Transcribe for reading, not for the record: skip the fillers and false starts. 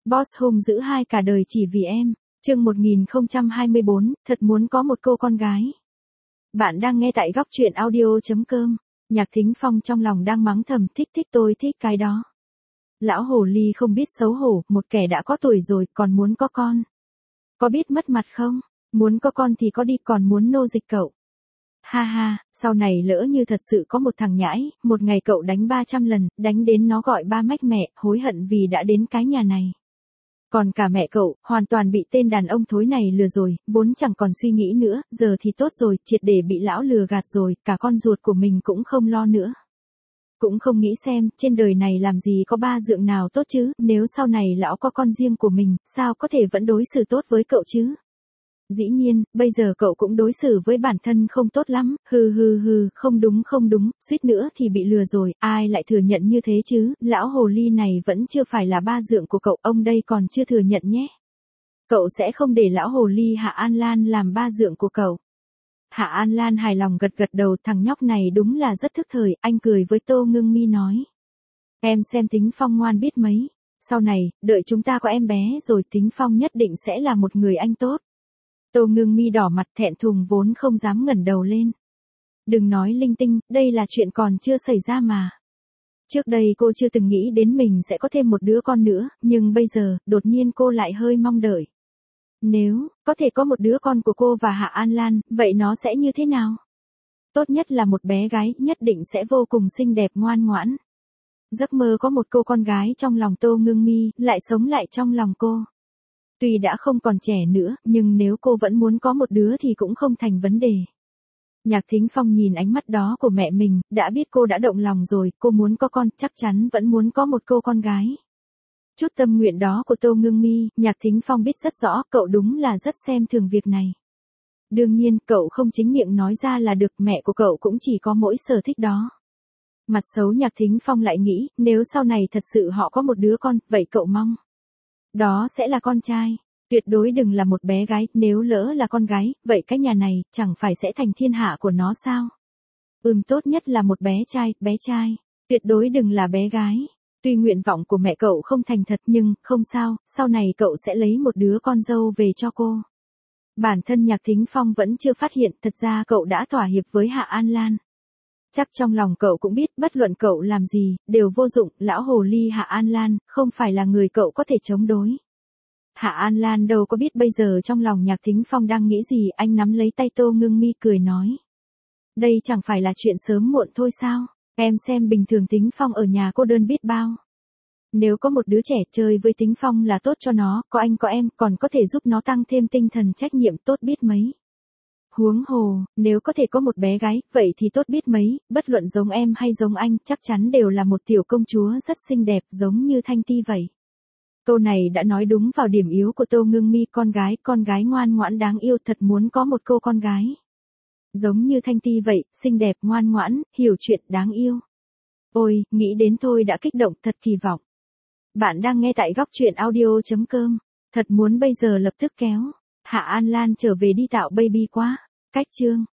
Boss hung dữ hai cả đời chỉ vì em. Chương 1024, thật muốn có một cô con gái. Bạn đang nghe tại góc truyện audio.com. Nhạc Thính Phong trong lòng đang mắng thầm, thích tôi thích cái đó. Lão hồ ly không biết xấu hổ, một kẻ đã có tuổi rồi còn muốn có con. Có biết mất mặt không? Muốn có con thì có đi, còn muốn nô dịch cậu. Ha ha, sau này lỡ như thật sự có một thằng nhãi, một ngày cậu đánh 300 lần, đánh đến nó gọi ba mách mẹ, hối hận vì đã đến cái nhà này. Còn cả mẹ cậu, hoàn toàn bị tên đàn ông thối này lừa rồi, vốn chẳng còn suy nghĩ nữa, giờ thì tốt rồi, triệt để bị lão lừa gạt rồi, cả con ruột của mình cũng không lo nữa. Cũng không nghĩ xem, trên đời này làm gì có ba dượng nào tốt chứ, nếu sau này lão có con riêng của mình, sao có thể vẫn đối xử tốt với cậu chứ? Dĩ nhiên, bây giờ cậu cũng đối xử với bản thân không tốt lắm, hừ, không đúng, suýt nữa thì bị lừa rồi, ai lại thừa nhận như thế chứ, lão hồ ly này vẫn chưa phải là ba dượng của cậu, ông đây còn chưa thừa nhận nhé. Cậu sẽ không để lão hồ ly Hạ An Lan làm ba dượng của cậu. Hạ An Lan hài lòng gật đầu, thằng nhóc này đúng là rất thức thời, anh cười với Tô Ngưng Mi nói. Em xem Tính Phong ngoan biết mấy, sau này, đợi chúng ta có em bé rồi Tính Phong nhất định sẽ là một người anh tốt. Tô Ngưng Mi đỏ mặt thẹn thùng vốn không dám ngẩng đầu lên. Đừng nói linh tinh, đây là chuyện còn chưa xảy ra mà. Trước đây cô chưa từng nghĩ đến mình sẽ có thêm một đứa con nữa, nhưng bây giờ, đột nhiên cô lại hơi mong đợi. Nếu có thể có một đứa con của cô và Hạ An Lan, vậy nó sẽ như thế nào? Tốt nhất là một bé gái, nhất định sẽ vô cùng xinh đẹp ngoan ngoãn. Giấc mơ có một cô con gái trong lòng Tô Ngưng Mi, lại sống lại trong lòng cô. Tuy đã không còn trẻ nữa, nhưng nếu cô vẫn muốn có một đứa thì cũng không thành vấn đề. Nhạc Thính Phong nhìn ánh mắt đó của mẹ mình, đã biết cô đã động lòng rồi, cô muốn có con, chắc chắn vẫn muốn có một cô con gái. Chút tâm nguyện đó của Tô Ngưng Mi, Nhạc Thính Phong biết rất rõ, cậu đúng là rất xem thường việc này. Đương nhiên, cậu không chính miệng nói ra là được, mẹ của cậu cũng chỉ có mỗi sở thích đó. Mặt xấu Nhạc Thính Phong lại nghĩ, nếu sau này thật sự họ có một đứa con, vậy cậu mong đó sẽ là con trai, tuyệt đối đừng là một bé gái, nếu lỡ là con gái, vậy cái nhà này, chẳng phải sẽ thành thiên hạ của nó sao? Tốt nhất là một bé trai, tuyệt đối đừng là bé gái. Tuy nguyện vọng của mẹ cậu không thành thật nhưng, không sao, sau này cậu sẽ lấy một đứa con dâu về cho cô. Bản thân Nhạc Thính Phong vẫn chưa phát hiện, thật ra cậu đã thỏa hiệp với Hạ An Lan. Chắc trong lòng cậu cũng biết, bất luận cậu làm gì, đều vô dụng, lão hồ ly Hạ An Lan, không phải là người cậu có thể chống đối. Hạ An Lan đâu có biết bây giờ trong lòng Nhạc Thính Phong đang nghĩ gì, anh nắm lấy tay Tô Ngưng Mi cười nói. Đây chẳng phải là chuyện sớm muộn thôi sao, em xem bình thường Thính Phong ở nhà cô đơn biết bao. Nếu có một đứa trẻ chơi với Thính Phong là tốt cho nó, có anh có em, còn có thể giúp nó tăng thêm tinh thần trách nhiệm tốt biết mấy. Huống hồ, nếu có thể có một bé gái, vậy thì tốt biết mấy, bất luận giống em hay giống anh, chắc chắn đều là một tiểu công chúa rất xinh đẹp giống như Thanh Ti vậy. Câu này đã nói đúng vào điểm yếu của Tô Ngưng Mi, con gái ngoan ngoãn đáng yêu, thật muốn có một cô con gái. Giống như Thanh Ti vậy, xinh đẹp, ngoan ngoãn, hiểu chuyện, đáng yêu. Ôi, nghĩ đến thôi đã kích động, thật kỳ vọng. Bạn đang nghe tại góc truyện audio.com, thật muốn bây giờ lập tức kéo Hạ An Lan trở về đi tạo baby quá. Cách chương